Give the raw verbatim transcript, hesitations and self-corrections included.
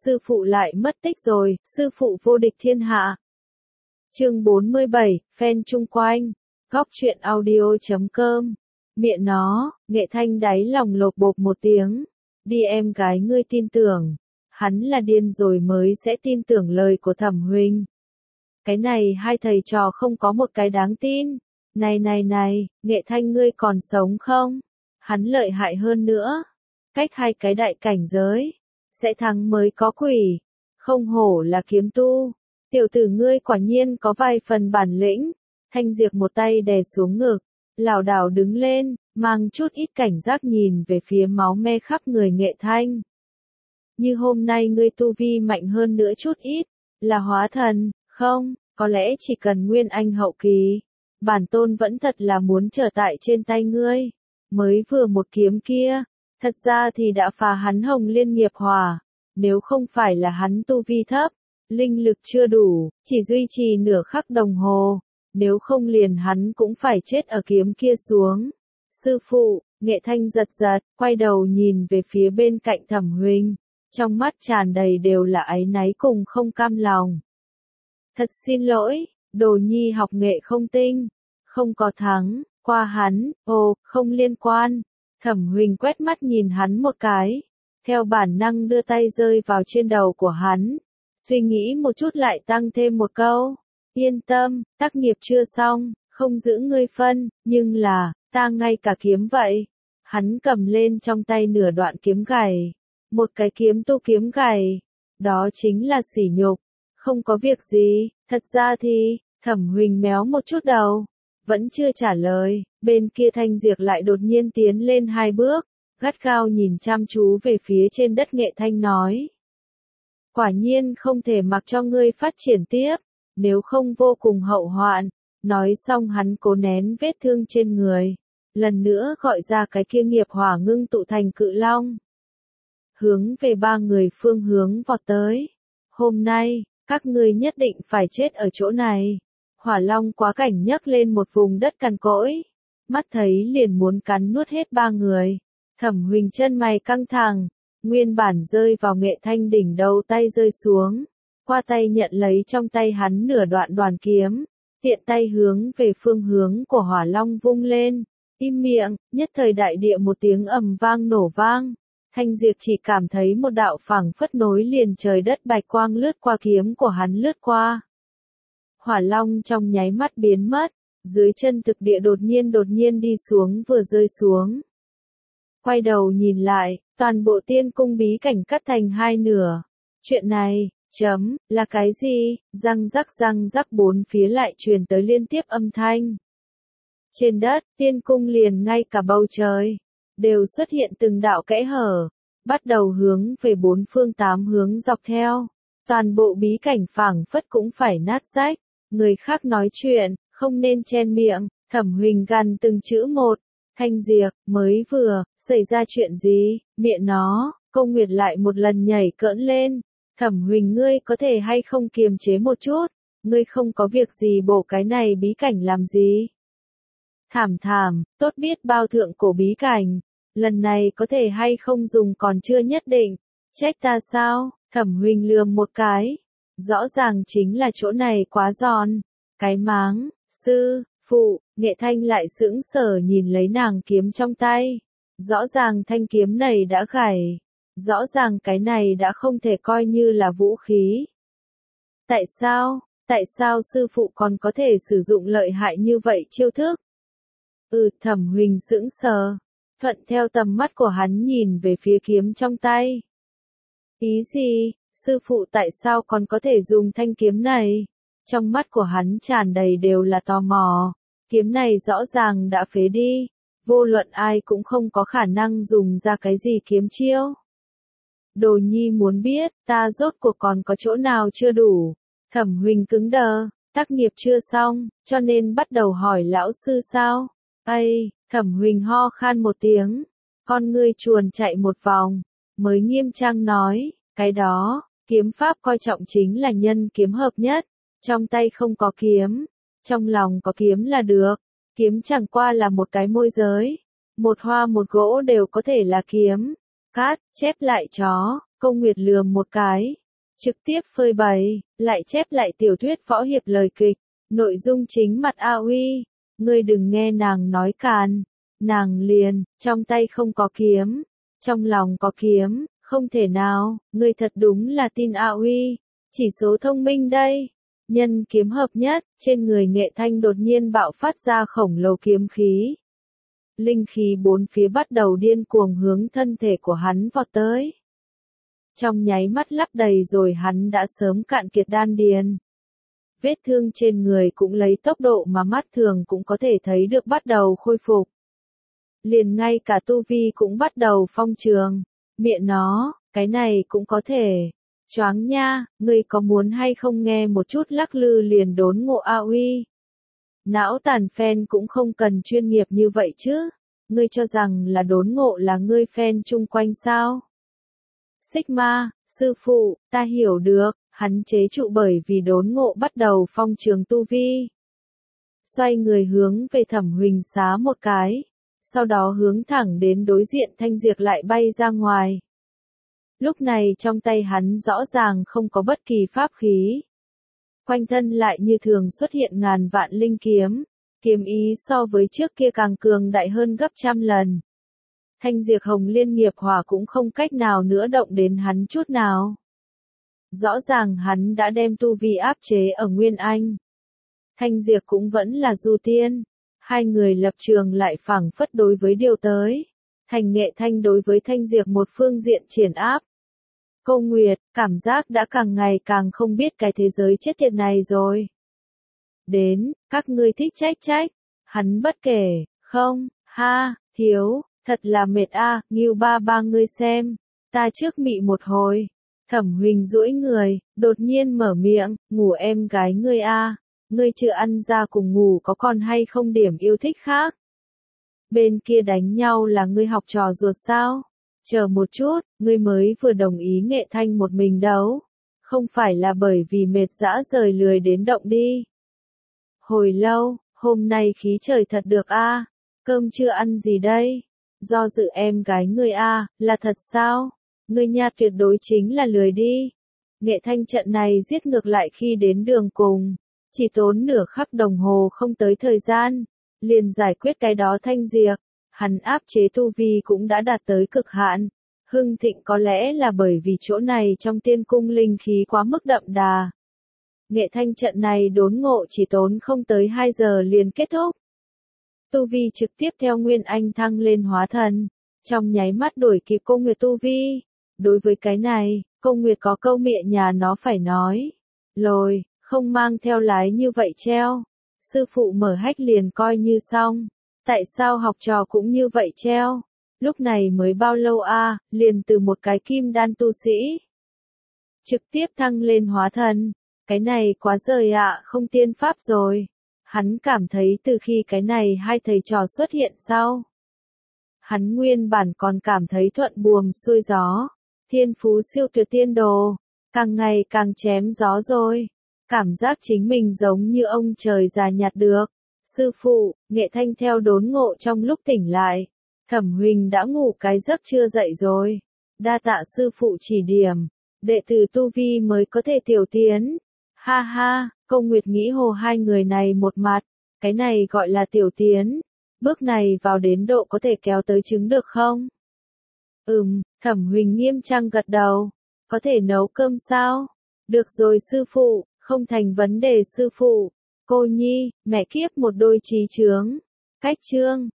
sư phụ lại mất tích rồi, sư phụ vô địch thiên hạ. Chương bốn mươi bảy, fan chung quanh, góc truyện audio chấm com. Miệng nó, Nghệ Thanh đáy lòng lột bột một tiếng. Đi em gái ngươi tin tưởng. Hắn là điên rồi mới sẽ tin tưởng lời của Thẩm Huynh. Cái này hai thầy trò không có một cái đáng tin. Này này này, Nghệ Thanh ngươi còn sống không? Hắn lợi hại hơn nữa. Cách hai cái đại cảnh giới. Sẽ thắng mới có quỷ. Không hổ là kiếm tu. Tiểu tử ngươi quả nhiên có vài phần bản lĩnh. Thanh Diệp một tay đè xuống ngực. Lảo đảo đứng lên, mang chút ít cảnh giác nhìn về phía máu me khắp người Nghệ Thanh. Như hôm nay ngươi tu vi mạnh hơn nữa chút ít. Là hóa thần, không, có lẽ chỉ cần nguyên anh hậu kỳ. Bản tôn vẫn thật là muốn trở tại trên tay ngươi. Mới vừa một kiếm kia, thật ra thì đã phá hắn Hồng Liên nghiệp hỏa. Nếu không phải là hắn tu vi thấp, linh lực chưa đủ, chỉ duy trì nửa khắc đồng hồ. Nếu không liền hắn cũng phải chết ở kiếm kia xuống. Sư phụ, Nghệ Thanh giật giật, quay đầu nhìn về phía bên cạnh Thẩm Huynh. Trong mắt tràn đầy đều là áy náy cùng không cam lòng. Thật xin lỗi, đồ nhi học nghệ không tinh. Không có thắng, qua hắn, ồ, không liên quan. Thẩm Huynh quét mắt nhìn hắn một cái. Theo bản năng đưa tay rơi vào trên đầu của hắn. Suy nghĩ một chút lại tăng thêm một câu. Yên tâm, tác nghiệp chưa xong, không giữ ngươi phân, nhưng là, ta ngay cả kiếm vậy. Hắn cầm lên trong tay nửa đoạn kiếm gài. Một cái kiếm tu kiếm gài. Đó chính là sỉ nhục. Không có việc gì, thật ra thì, Thẩm Huynh méo một chút đầu. Vẫn chưa trả lời, bên kia Thanh Diệp lại đột nhiên tiến lên hai bước. Gắt gao nhìn chăm chú về phía trên đất Nghệ Thanh nói. Quả nhiên không thể mặc cho ngươi phát triển tiếp. Nếu không vô cùng hậu hoạn. Nói xong hắn cố nén vết thương trên người. Lần nữa gọi ra cái kia nghiệp hỏa ngưng tụ thành cự long. Hướng về ba người phương hướng vọt tới. Hôm nay, các ngươi nhất định phải chết ở chỗ này. Hỏa long quá cảnh nhấc lên một vùng đất cằn cỗi. Mắt thấy liền muốn cắn nuốt hết ba người. Thẩm Huynh chân mày căng thẳng. Nguyên bản rơi vào Nghệ Thanh đỉnh đầu tay rơi xuống. Qua tay nhận lấy trong tay hắn nửa đoạn đoàn kiếm, tiện tay hướng về phương hướng của hỏa long vung lên, im miệng, nhất thời đại địa một tiếng ầm vang nổ vang, Thanh Diệp chỉ cảm thấy một đạo phảng phất nối liền trời đất bạch quang lướt qua kiếm của hắn lướt qua. Hỏa long trong nháy mắt biến mất, dưới chân thực địa đột nhiên đột nhiên đi xuống vừa rơi xuống. Quay đầu nhìn lại, toàn bộ tiên cung bí cảnh cắt thành hai nửa. Chuyện này, chấm, là cái gì? Răng rắc răng rắc bốn phía lại truyền tới liên tiếp âm thanh. Trên đất, tiên cung liền ngay cả bầu trời, đều xuất hiện từng đạo kẽ hở, bắt đầu hướng về bốn phương tám hướng dọc theo. Toàn bộ bí cảnh phảng phất cũng phải nát rách, người khác nói chuyện, không nên chen miệng, Thẩm Huynh gằn từng chữ một. Thanh Diệp, mới vừa, xảy ra chuyện gì? Miệng nó, Câu Nguyệt lại một lần nhảy cỡn lên. Thẩm Huynh ngươi có thể hay không kiềm chế một chút, ngươi không có việc gì bổ cái này bí cảnh làm gì. Thảm thảm, tốt biết bao thượng cổ bí cảnh, lần này có thể hay không dùng còn chưa nhất định, trách ta sao, Thẩm Huynh lườm một cái, rõ ràng chính là chỗ này quá giòn, cái máng, sư, phụ, Nghệ Thanh lại sững sờ nhìn lấy nàng kiếm trong tay, rõ ràng thanh kiếm này đã gãy. Rõ ràng cái này đã không thể coi như là vũ khí. Tại sao, tại sao sư phụ còn có thể sử dụng lợi hại như vậy chiêu thức? Ừ, Thẩm Huynh sững sờ, thuận theo tầm mắt của hắn nhìn về phía kiếm trong tay. Ý gì, sư phụ tại sao còn có thể dùng thanh kiếm này? Trong mắt của hắn tràn đầy đều là tò mò, kiếm này rõ ràng đã phế đi, vô luận ai cũng không có khả năng dùng ra cái gì kiếm chiêu. Đồ nhi muốn biết, ta rốt cuộc còn có chỗ nào chưa đủ. Thẩm Huynh cứng đờ, tác nghiệp chưa xong, cho nên bắt đầu hỏi lão sư sao. Ây, Thẩm Huynh ho khan một tiếng, con ngươi chuồn chạy một vòng, mới nghiêm trang nói, cái đó, kiếm pháp coi trọng chính là nhân kiếm hợp nhất, trong tay không có kiếm, trong lòng có kiếm là được, kiếm chẳng qua là một cái môi giới, một hoa một gỗ đều có thể là kiếm. Cát, chép lại chó, Câu Nguyệt lườm một cái, trực tiếp phơi bày, lại chép lại tiểu thuyết võ hiệp lời kịch, nội dung chính mặt A Uy, ngươi đừng nghe nàng nói càn, nàng liền, trong tay không có kiếm, trong lòng có kiếm, không thể nào, ngươi thật đúng là tin A Uy, chỉ số thông minh đây. Nhân kiếm hợp nhất, trên người Nghệ Thanh đột nhiên bạo phát ra khổng lồ kiếm khí. Linh khí bốn phía bắt đầu điên cuồng hướng thân thể của hắn vọt tới. Trong nháy mắt lấp đầy rồi hắn đã sớm cạn kiệt đan điền. Vết thương trên người cũng lấy tốc độ mà mắt thường cũng có thể thấy được bắt đầu khôi phục. Liền ngay cả tu vi cũng bắt đầu phong trường. Miệng nó, cái này cũng có thể. Choáng nha, ngươi có muốn hay không nghe một chút lắc lư liền đốn ngộ A Uy. Não tàn fan cũng không cần chuyên nghiệp như vậy chứ. Ngươi cho rằng là đốn ngộ là ngươi fan chung quanh sao? Sigma, sư phụ, ta hiểu được, hắn chế trụ bởi vì đốn ngộ bắt đầu phong trường tu vi. Xoay người hướng về Thẩm Huỳnh xá một cái, sau đó hướng thẳng đến đối diện Thanh Diệp lại bay ra ngoài. Lúc này trong tay hắn rõ ràng không có bất kỳ pháp khí. Quanh thân lại như thường xuất hiện ngàn vạn linh kiếm, kiếm ý so với trước kia càng cường đại hơn gấp trăm lần. Thanh Diệp Hồng Liên nghiệp hỏa cũng không cách nào nữa động đến hắn chút nào. Rõ ràng hắn đã đem tu vi áp chế ở Nguyên Anh. Thanh Diệp cũng vẫn là du tiên. Hai người lập trường lại phảng phất đối với điều tới. Thành Nghệ Thanh đối với Thanh Diệp một phương diện triển áp. Câu Nguyệt, cảm giác đã càng ngày càng không biết cái thế giới chết tiệt này rồi. Đến, các ngươi thích trách trách. Hắn bất kể, không, ha, thiếu, thật là mệt a, à, Ngưu ba ba ngươi xem. Ta trước mị một hồi. Thẩm Huỳnh duỗi người, đột nhiên mở miệng, ngủ em gái ngươi a, à. Ngươi chưa ăn ra cùng ngủ có còn hay không điểm yêu thích khác? Bên kia đánh nhau là ngươi học trò ruột sao? Chờ một chút, ngươi mới vừa đồng ý Nghệ Thanh một mình đấu. Không phải là bởi vì mệt dã rời lười đến động đi. Hồi lâu, hôm nay khí trời thật được a, à. Cơm chưa ăn gì đây? Do dự em gái ngươi a, à, là thật sao? Ngươi nha tuyệt đối chính là lười đi. Nghệ Thanh trận này giết ngược lại khi đến đường cùng. Chỉ tốn nửa khắc đồng hồ không tới thời gian. Liền giải quyết cái đó Thanh Diệp. Hắn áp chế tu vi cũng đã đạt tới cực hạn. Hưng thịnh có lẽ là bởi vì chỗ này trong tiên cung linh khí quá mức đậm đà. Nghệ Thanh trận này đốn ngộ chỉ tốn không tới hai giờ liền kết thúc. Tu vi trực tiếp theo Nguyên Anh thăng lên hóa thần. Trong nháy mắt đuổi kịp Câu Nguyệt tu vi. Đối với cái này, Câu Nguyệt có câu miệng nhà nó phải nói. Lồi, không mang theo lái như vậy treo. Sư phụ mở hách liền coi như xong. Tại sao học trò cũng như vậy treo? Lúc này mới bao lâu a, à, liền từ một cái kim đan tu sĩ. Trực tiếp thăng lên hóa thần. Cái này quá rời ạ, à, không tiên pháp rồi. Hắn cảm thấy từ khi cái này hai thầy trò xuất hiện sau. Hắn nguyên bản còn cảm thấy thuận buồm xuôi gió. Thiên phú siêu tuyệt tiên đồ. Càng ngày càng chém gió rồi. Cảm giác chính mình giống như ông trời già nhặt được. Sư phụ, Nghệ Thanh theo đốn ngộ trong lúc tỉnh lại. Thẩm Huỳnh đã ngủ cái giấc chưa dậy rồi. Đa tạ sư phụ chỉ điểm. Đệ tử tu vi mới có thể tiểu tiến. Ha ha, Câu Nguyệt nghĩ hồ hai người này một mặt. Cái này gọi là tiểu tiến. Bước này vào đến độ có thể kéo tới trứng được không? Ừm, Thẩm Huỳnh nghiêm trang gật đầu. Có thể nấu cơm sao? Được rồi sư phụ, không thành vấn đề sư phụ. Cô Nhi, mẹ kiếp một đôi trí chướng. Cách chương.